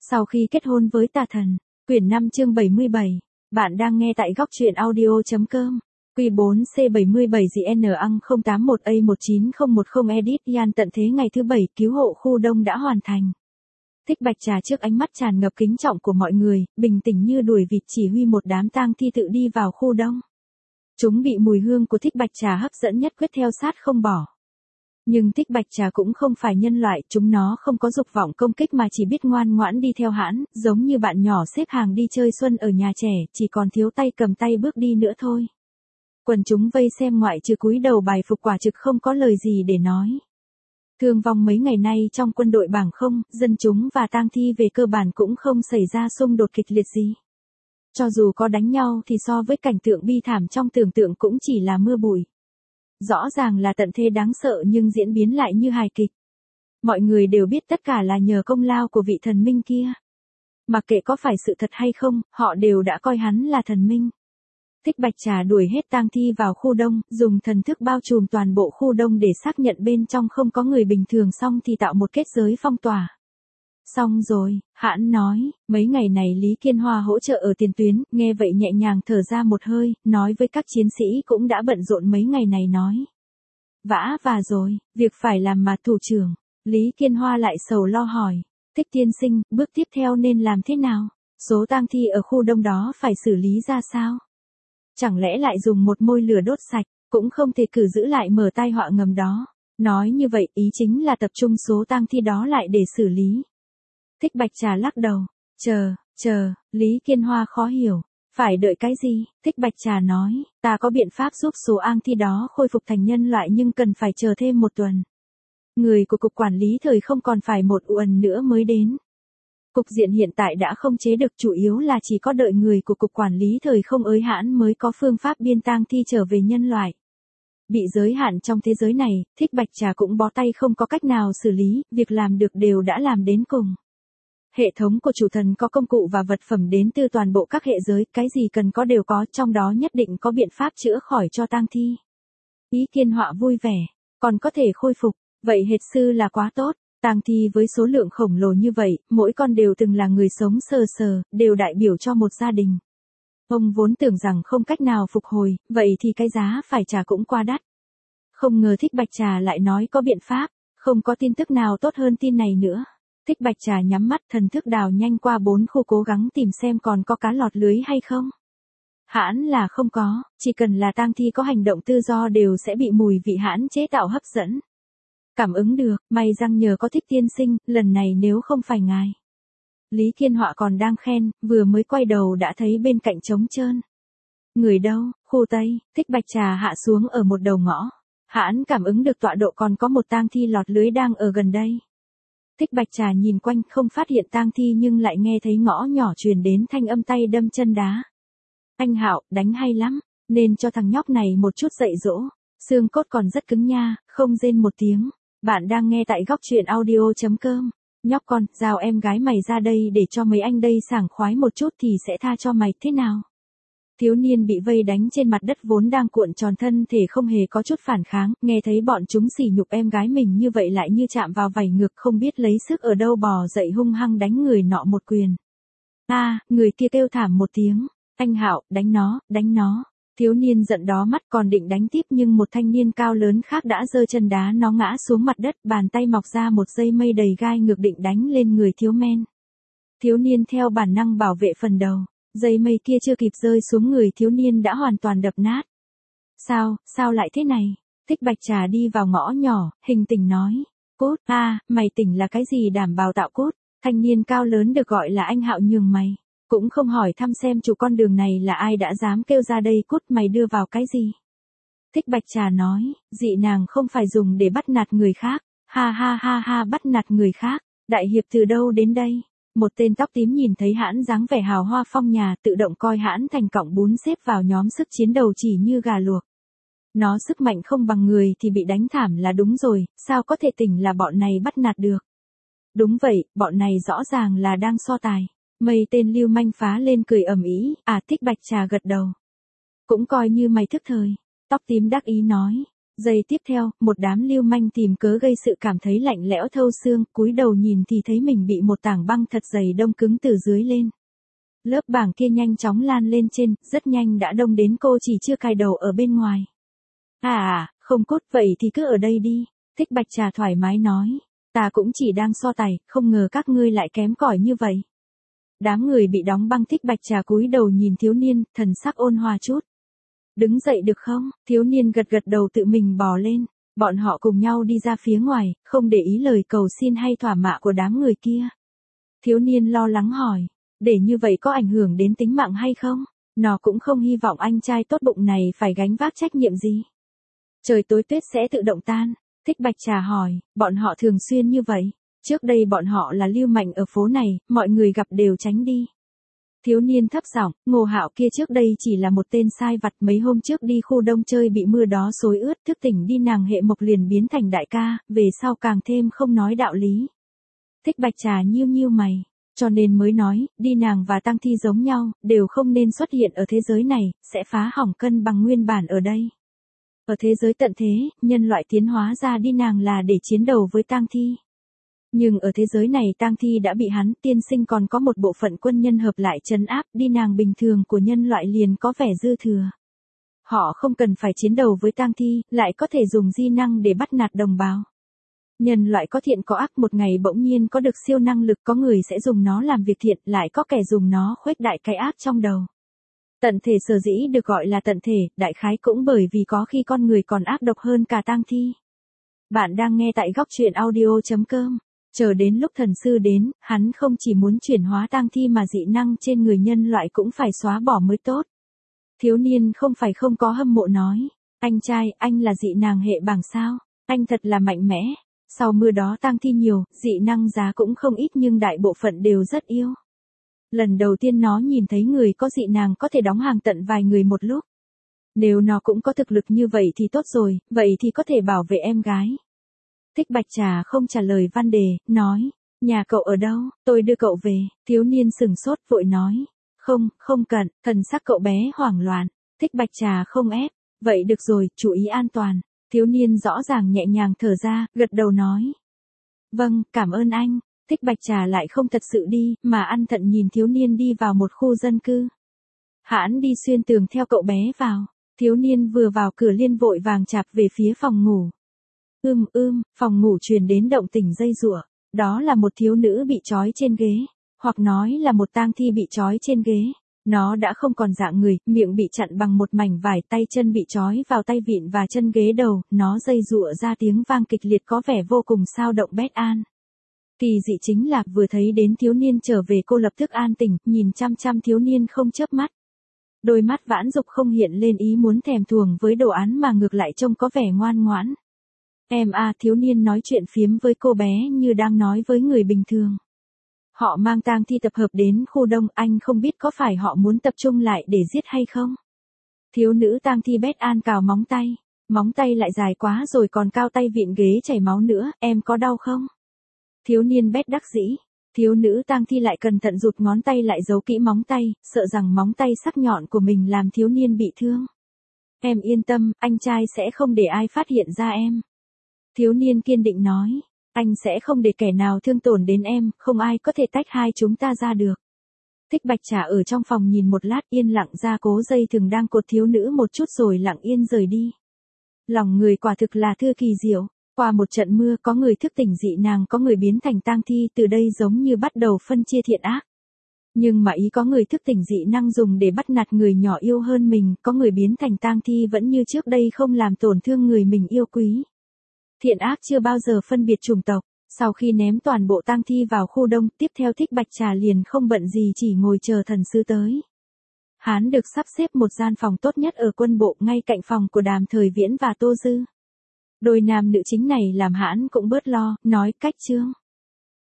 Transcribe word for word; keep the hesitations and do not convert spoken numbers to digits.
Sau khi kết hôn với tà thần, quyển năm chương bảy mươi bảy, bạn đang nghe tại góc truyện audio.com. Quy bốn C bảy mươi bảy G N Ang không tám một A một chín không một không Edit Yan tận thế ngày thứ bảy cứu hộ khu đông đã hoàn thành. Thích Bạch Trà trước ánh mắt tràn ngập kính trọng của mọi người, bình tĩnh như đuổi vịt chỉ huy một đám tang thi tự đi vào khu đông. Chúng bị mùi hương của Thích Bạch Trà hấp dẫn nhất quyết theo sát không bỏ. Nhưng Thích Bạch Trà cũng không phải nhân loại, chúng nó không có dục vọng công kích mà chỉ biết ngoan ngoãn đi theo hãn, giống như bạn nhỏ xếp hàng đi chơi xuân ở nhà trẻ, chỉ còn thiếu tay cầm tay bước đi nữa thôi. Quần chúng vây xem ngoại trừ cúi đầu bài phục quả thực không có lời gì để nói. Thương vong mấy ngày nay trong quân đội bảng không, dân chúng và tang thi về cơ bản cũng không xảy ra xung đột kịch liệt gì. Cho dù có đánh nhau thì so với cảnh tượng bi thảm trong tưởng tượng cũng chỉ là mưa bụi. Rõ ràng là tận thế đáng sợ nhưng diễn biến lại như hài kịch. Mọi người đều biết tất cả là nhờ công lao của vị thần minh kia. Mặc kệ có phải sự thật hay không, họ đều đã coi hắn là thần minh. Thích Bạch Trà đuổi hết tang thi vào khu đông, dùng thần thức bao trùm toàn bộ khu đông để xác nhận bên trong không có người bình thường, xong thì tạo một kết giới phong tỏa. Xong rồi, hãn nói, mấy ngày này Lý Kiên Hoa hỗ trợ ở tiền tuyến, nghe vậy nhẹ nhàng thở ra một hơi, nói với các chiến sĩ cũng đã bận rộn mấy ngày này nói. Vã và rồi, việc phải làm mà thủ trưởng. Lý Kiên Hoa lại sầu lo hỏi, Thích tiên sinh, bước tiếp theo nên làm thế nào? Số tang thi ở khu đông đó phải xử lý ra sao? Chẳng lẽ lại dùng một môi lửa đốt sạch, cũng không thể cử giữ lại mở tai họa ngầm đó. Nói như vậy ý chính là tập trung số tang thi đó lại để xử lý. Thích Bạch Trà lắc đầu, chờ, chờ, Lý Kiên Hoa khó hiểu, phải đợi cái gì? Thích Bạch Trà nói, ta có biện pháp giúp số tang thi đó khôi phục thành nhân loại nhưng cần phải chờ thêm một tuần. Người của cục quản lý thời không còn phải một tuần nữa mới đến. Cục diện hiện tại đã không chế được, chủ yếu là chỉ có đợi người của cục quản lý thời không ới hãn mới có phương pháp biên tang thi trở về nhân loại. Bị giới hạn trong thế giới này, Thích Bạch Trà cũng bó tay không có cách nào xử lý, việc làm được đều đã làm đến cùng. Hệ thống của chủ thần có công cụ và vật phẩm đến từ toàn bộ các hệ giới, cái gì cần có đều có, trong đó nhất định có biện pháp chữa khỏi cho tang thi. Ý Kiên Họa vui vẻ, còn có thể khôi phục, vậy hệt sư là quá tốt. Tang thi với số lượng khổng lồ như vậy, mỗi con đều từng là người sống sờ sờ, đều đại biểu cho một gia đình. Ông vốn tưởng rằng không cách nào phục hồi, vậy thì cái giá phải trả cũng quá đắt. Không ngờ Thích Bạch Trà lại nói có biện pháp, không có tin tức nào tốt hơn tin này nữa. Thích Bạch Trà nhắm mắt, thần thức đào nhanh qua bốn khu cố gắng tìm xem còn có cá lọt lưới hay không. Hãn là không có, chỉ cần là tang thi có hành động tự do đều sẽ bị mùi vị hãn chế tạo hấp dẫn. Cảm ứng được, may răng nhờ có Thích tiên sinh, lần này nếu không phải ngài. Lý Kiên Họa còn đang khen, vừa mới quay đầu đã thấy bên cạnh trống trơn. Người đâu? Khu Tây. Thích Bạch Trà hạ xuống ở một đầu ngõ. Hãn cảm ứng được tọa độ còn có một tang thi lọt lưới đang ở gần đây. Thích Bạch Trà nhìn quanh không phát hiện tang thi nhưng lại nghe thấy ngõ nhỏ truyền đến thanh âm tay đâm chân đá. Anh Hạo, đánh hay lắm, nên cho thằng nhóc này một chút dạy dỗ. Xương cốt còn rất cứng nha, không rên một tiếng. Bạn đang nghe tại góc truyện audio.com. Nhóc con, giao em gái mày ra đây để cho mấy anh đây sảng khoái một chút thì sẽ tha cho mày thế nào? Thiếu niên bị vây đánh trên mặt đất vốn đang cuộn tròn thân thể không hề có chút phản kháng, nghe thấy bọn chúng sỉ nhục em gái mình như vậy lại như chạm vào vảy ngược, không biết lấy sức ở đâu bò dậy hung hăng đánh người nọ một quyền. A, à, người kia kêu thảm một tiếng, anh Hạo, đánh nó, đánh nó. Thiếu niên giận đó mắt còn định đánh tiếp nhưng một thanh niên cao lớn khác đã giơ chân đá nó ngã xuống mặt đất, bàn tay mọc ra một dây mây đầy gai ngược định đánh lên người thiếu men. Thiếu niên theo bản năng bảo vệ phần đầu, dây mây kia chưa kịp rơi xuống người thiếu niên đã hoàn toàn đập nát. Sao, sao lại thế này? Thích Bạch Trà đi vào ngõ nhỏ, hình tình nói. Cốt, a, à, mày tỉnh là cái gì đảm bảo tạo cốt? Thanh niên cao lớn được gọi là anh Hạo nhường mày. Cũng không hỏi thăm xem chủ con đường này là ai đã dám kêu ra đây, cút mày đưa vào cái gì. Thích Bạch Trà nói, dị nàng không phải dùng để bắt nạt người khác, ha ha ha ha bắt nạt người khác, đại hiệp từ đâu đến đây. Một tên tóc tím nhìn thấy hãn dáng vẻ hào hoa phong nhà tự động coi hãn thành cọng bún xếp vào nhóm sức chiến đầu chỉ như gà luộc. Nó sức mạnh không bằng người thì bị đánh thảm là đúng rồi, sao có thể tỉnh là bọn này bắt nạt được. Đúng vậy, bọn này rõ ràng là đang so tài. Mây tên lưu manh phá lên cười ầm ĩ, à Thích Bạch Trà gật đầu. Cũng coi như mày thức thời. Tóc tím đắc ý nói, Giây tiếp theo, một đám lưu manh tìm cớ gây sự cảm thấy lạnh lẽo thâu xương, cúi đầu nhìn thì thấy mình bị một tảng băng thật dày đông cứng từ dưới lên. Lớp bảng kia nhanh chóng lan lên trên, rất nhanh đã đông đến cô chỉ chưa cài đầu ở bên ngoài. À à, không cốt vậy thì cứ ở đây đi, Thích Bạch Trà thoải mái nói. Ta cũng chỉ đang so tài, không ngờ các ngươi lại kém cỏi như vậy. Đám người bị đóng băng Thích Bạch Trà cúi đầu nhìn thiếu niên, thần sắc ôn hòa chút. Đứng dậy được không? Thiếu niên gật gật đầu tự mình bò lên. Bọn họ cùng nhau đi ra phía ngoài, không để ý lời cầu xin hay thỏa mạ của đám người kia. Thiếu niên lo lắng hỏi, để như vậy có ảnh hưởng đến tính mạng hay không? Nó cũng không hy vọng anh trai tốt bụng này phải gánh vác trách nhiệm gì. Trời tối tuyết sẽ tự động tan. Thích Bạch Trà hỏi, bọn họ thường xuyên như vậy. Trước đây bọn họ là lưu manh ở phố này, mọi người gặp đều tránh đi. Thiếu niên thấp giọng, Ngô Hạo kia trước đây chỉ là một tên sai vặt, mấy hôm trước đi khu đông chơi bị mưa đó xối ướt, thức tỉnh đi nàng hệ mộc liền biến thành đại ca, về sau càng thêm không nói đạo lý. Thích Bạch Trà nhiêu nhiêu mày, cho nên mới nói, đi nàng và Tăng Thi giống nhau, đều không nên xuất hiện ở thế giới này, sẽ phá hỏng cân bằng nguyên bản ở đây. Ở thế giới tận thế, nhân loại tiến hóa ra đi nàng là để chiến đấu với Tang Thi. Nhưng ở thế giới này Tang Thi đã bị hắn tiên sinh còn có một bộ phận quân nhân hợp lại trấn áp, đi nàng bình thường của nhân loại liền có vẻ dư thừa. Họ không cần phải chiến đấu với Tang Thi, lại có thể dùng di năng để bắt nạt đồng bào. Nhân loại có thiện có ác, một ngày bỗng nhiên có được siêu năng lực, có người sẽ dùng nó làm việc thiện, lại có kẻ dùng nó khuếch đại cái ác trong đầu. Tận thể sở dĩ được gọi là tận thể, đại khái cũng bởi vì có khi con người còn ác độc hơn cả Tang Thi. Bạn đang nghe tại góc truyện audio chấm com. Chờ đến lúc thần sư đến, hắn không chỉ muốn chuyển hóa Tang Thi mà dị năng trên người nhân loại cũng phải xóa bỏ mới tốt. Thiếu niên không phải không có hâm mộ nói, anh trai, anh là dị nàng hệ bảng sao, anh thật là mạnh mẽ. Sau mưa đó Tang Thi nhiều, dị năng giá cũng không ít nhưng đại bộ phận đều rất yêu. Lần đầu tiên nó nhìn thấy người có dị nàng có thể đóng hàng tận vài người một lúc. Nếu nó cũng có thực lực như vậy thì tốt rồi, vậy thì có thể bảo vệ em gái. Thích Bạch Trà không trả lời văn đề, nói, nhà cậu ở đâu, tôi đưa cậu về. Thiếu niên sừng sốt vội nói, không, không cần, thần sắc cậu bé hoảng loạn. Thích Bạch Trà không ép, vậy được rồi, chú ý an toàn. Thiếu niên rõ ràng nhẹ nhàng thở ra, gật đầu nói. Vâng, cảm ơn anh. Thích Bạch Trà lại không thật sự đi, mà ăn thận nhìn thiếu niên đi vào một khu dân cư. Hãn đi xuyên tường theo cậu bé vào. Thiếu niên vừa vào cửa liền vội vàng chạp về phía phòng ngủ. Ưm ưm, phòng ngủ truyền đến động tĩnh dây giụa. Đó là một thiếu nữ bị trói trên ghế, hoặc nói là một tang thi bị trói trên ghế. Nó đã không còn dạng người, miệng bị chặn bằng một mảnh vải, tay chân bị trói vào tay vịn và chân ghế đầu, nó dây giụa ra tiếng vang kịch liệt có vẻ vô cùng sao động bất an. Kỳ dị chính là vừa thấy đến thiếu niên trở về cô lập tức an tỉnh, nhìn chăm chăm thiếu niên không chớp mắt. Đôi mắt vãn dục không hiện lên ý muốn thèm thuồng với đồ án mà ngược lại trông có vẻ ngoan ngoãn. Em à, thiếu niên nói chuyện phiếm với cô bé như đang nói với người bình thường. Họ mang tang thi tập hợp đến khu đông, anh không biết có phải họ muốn tập trung lại để giết hay không? Thiếu nữ tang thi bất an cào móng tay, móng tay lại dài quá rồi còn cao tay vịn ghế chảy máu nữa, em có đau không? Thiếu niên bất đắc dĩ, thiếu nữ tang thi lại cẩn thận rụt ngón tay lại giấu kỹ móng tay, sợ rằng móng tay sắc nhọn của mình làm thiếu niên bị thương. Em yên tâm, anh trai sẽ không để ai phát hiện ra em. Thiếu niên kiên định nói, anh sẽ không để kẻ nào thương tổn đến em, không ai có thể tách hai chúng ta ra được. Thích Bạch Trà ở trong phòng nhìn một lát yên lặng ra cố dây thừng đang cột thiếu nữ một chút rồi lặng yên rời đi. Lòng người quả thực là thư kỳ diệu, qua một trận mưa có người thức tỉnh dị nàng, có người biến thành tang thi, từ đây giống như bắt đầu phân chia thiện ác. Nhưng mà ý có người thức tỉnh dị năng dùng để bắt nạt người nhỏ yêu hơn mình, có người biến thành tang thi vẫn như trước đây không làm tổn thương người mình yêu quý. Thiện ác chưa bao giờ phân biệt chủng tộc. Sau khi ném toàn bộ tang thi vào khu đông, tiếp theo Thích Bạch Trà liền không bận gì chỉ ngồi chờ thần sư tới. Hắn được sắp xếp một gian phòng tốt nhất ở quân bộ ngay cạnh phòng của Đàm Thời Viễn và Tô Dư. Đôi nam nữ chính này làm hắn cũng bớt lo, nói cách chương.